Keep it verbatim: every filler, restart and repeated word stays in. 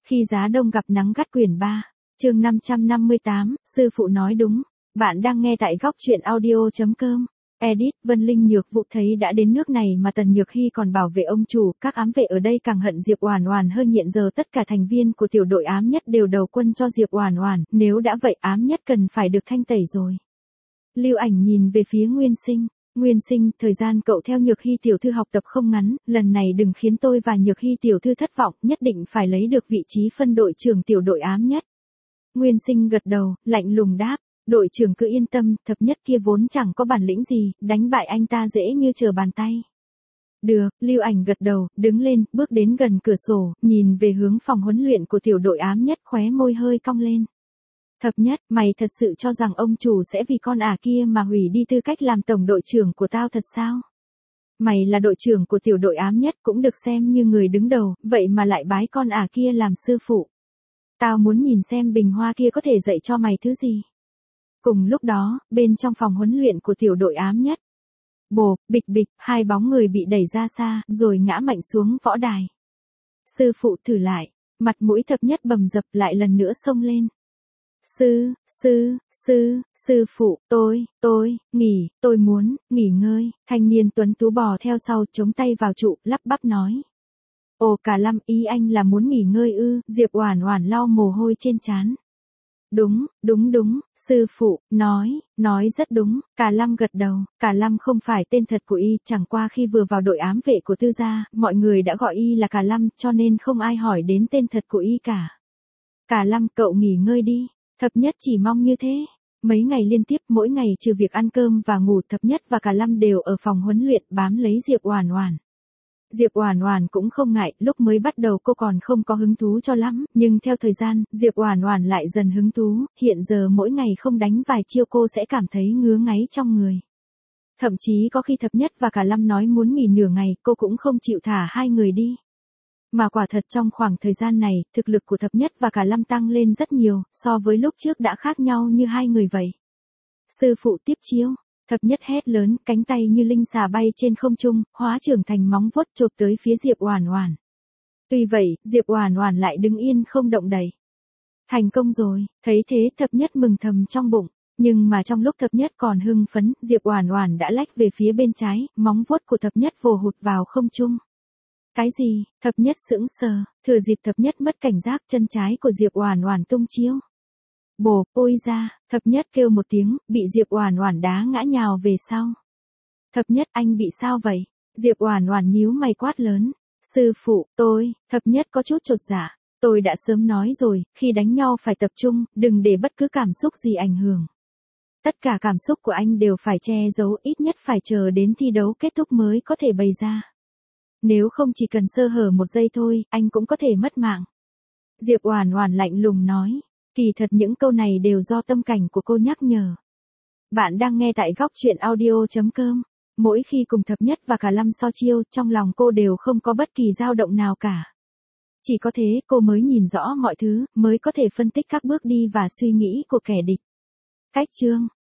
Khi giá đông gặp nắng gắt quyển ba, chương năm trăm năm mươi tám, sư phụ nói đúng. Bạn đang nghe tại góc truyện audio.com. Edit, Vân Linh Nhược Vũ thấy đã đến nước này mà Tần Nhược Hy còn bảo vệ ông chủ, các ám vệ ở đây càng hận Diệp Oản Oản hơn. Hiện giờ tất cả thành viên của tiểu đội ám nhất đều đầu quân cho Diệp Oản Oản, nếu đã vậy ám nhất cần phải được thanh tẩy rồi. Lưu Ảnh nhìn về phía Nguyên Sinh. Nguyên Sinh, thời gian cậu theo Nhược Hy tiểu thư học tập không ngắn, lần này đừng khiến tôi và Nhược Hy tiểu thư thất vọng, nhất định phải lấy được vị trí phân đội trưởng tiểu đội ám nhất. Nguyên Sinh gật đầu, lạnh lùng đáp, đội trưởng cứ yên tâm, thập nhất kia vốn chẳng có bản lĩnh gì, đánh bại anh ta dễ như trở bàn tay. Được, Lưu Ảnh gật đầu, đứng lên, bước đến gần cửa sổ, nhìn về hướng phòng huấn luyện của tiểu đội ám nhất, khóe môi hơi cong lên. Thập nhất, mày thật sự cho rằng ông chủ sẽ vì con ả kia mà hủy đi tư cách làm tổng đội trưởng của tao thật sao? Mày là đội trưởng của tiểu đội ám nhất cũng được xem như người đứng đầu, vậy mà lại bái con ả kia làm sư phụ. Tao muốn nhìn xem bình hoa kia có thể dạy cho mày thứ gì. Cùng lúc đó, bên trong phòng huấn luyện của tiểu đội ám nhất. Bộp, bịch bịch, hai bóng người bị đẩy ra xa, rồi ngã mạnh xuống võ đài. Sư phụ thử lại, mặt mũi thập nhất bầm dập lại lần nữa xông lên. Sư, sư, sư, sư phụ, tôi, tôi, nghỉ, tôi muốn, nghỉ ngơi, thanh niên tuấn tú bò theo sau chống tay vào trụ, lắp bắp nói. Ồ Cả Lâm, ý anh là muốn nghỉ ngơi ư? Diệp Oản Oản lau mồ hôi trên trán. Đúng, đúng đúng, sư phụ, nói, nói rất đúng, Cả Lâm gật đầu, Cả Lâm không phải tên thật của y, chẳng qua khi vừa vào đội ám vệ của tư gia, mọi người đã gọi y là Cả Lâm, cho nên không ai hỏi đến tên thật của y cả. Cả Lâm, cậu nghỉ ngơi đi. Thập nhất chỉ mong như thế. Mấy ngày liên tiếp mỗi ngày trừ việc ăn cơm và ngủ Thập nhất và Cả Lâm đều ở phòng huấn luyện bám lấy Diệp Oản Oản. Diệp Oản Oản cũng không ngại, lúc mới bắt đầu cô còn không có hứng thú cho lắm, nhưng theo thời gian, Diệp Oản Oản lại dần hứng thú, hiện giờ mỗi ngày không đánh vài chiêu cô sẽ cảm thấy ngứa ngáy trong người. Thậm chí có khi Thập nhất và Cả Lâm nói muốn nghỉ nửa ngày, cô cũng không chịu thả hai người đi. Mà quả thật trong khoảng thời gian này, thực lực của Thập nhất và Cả Lâm tăng lên rất nhiều, so với lúc trước đã khác nhau như hai người vậy. Sư phụ tiếp chiêu, Thập nhất hét lớn, cánh tay như linh xà bay trên không trung, hóa trưởng thành móng vuốt chộp tới phía Diệp Oản Oản. Tuy vậy, Diệp Oản Oản lại đứng yên không động đậy. Thành công rồi, thấy thế Thập nhất mừng thầm trong bụng, nhưng mà trong lúc Thập nhất còn hưng phấn, Diệp Oản Oản đã lách về phía bên trái, móng vuốt của Thập nhất vồ hụt vào không trung. Cái gì? Thập nhất sững sờ, thừa dịp Thập nhất mất cảnh giác, chân trái của Diệp Oản Oản tung chiêu. Bổ, ôi ra, Thập nhất kêu một tiếng, bị Diệp Oản Oản đá ngã nhào về sau. Thập nhất, anh bị sao vậy? Diệp Oản Oản nhíu mày quát lớn. Sư phụ, tôi, Thập nhất có chút chột dạ, tôi đã sớm nói rồi, khi đánh nhau phải tập trung, đừng để bất cứ cảm xúc gì ảnh hưởng. Tất cả cảm xúc của anh đều phải che giấu, ít nhất phải chờ đến thi đấu kết thúc mới có thể bày ra. Nếu không chỉ cần sơ hở một giây thôi, anh cũng có thể mất mạng. Diệp Oản Oản lạnh lùng nói, kỳ thật những câu này đều do tâm cảnh của cô nhắc nhở. Bạn đang nghe tại góc truyện audio.com. Mỗi khi cùng Thập nhất và Cả Lâm so chiêu, trong lòng cô đều không có bất kỳ dao động nào cả. Chỉ có thế cô mới nhìn rõ mọi thứ, mới có thể phân tích các bước đi và suy nghĩ của kẻ địch. Cách chương,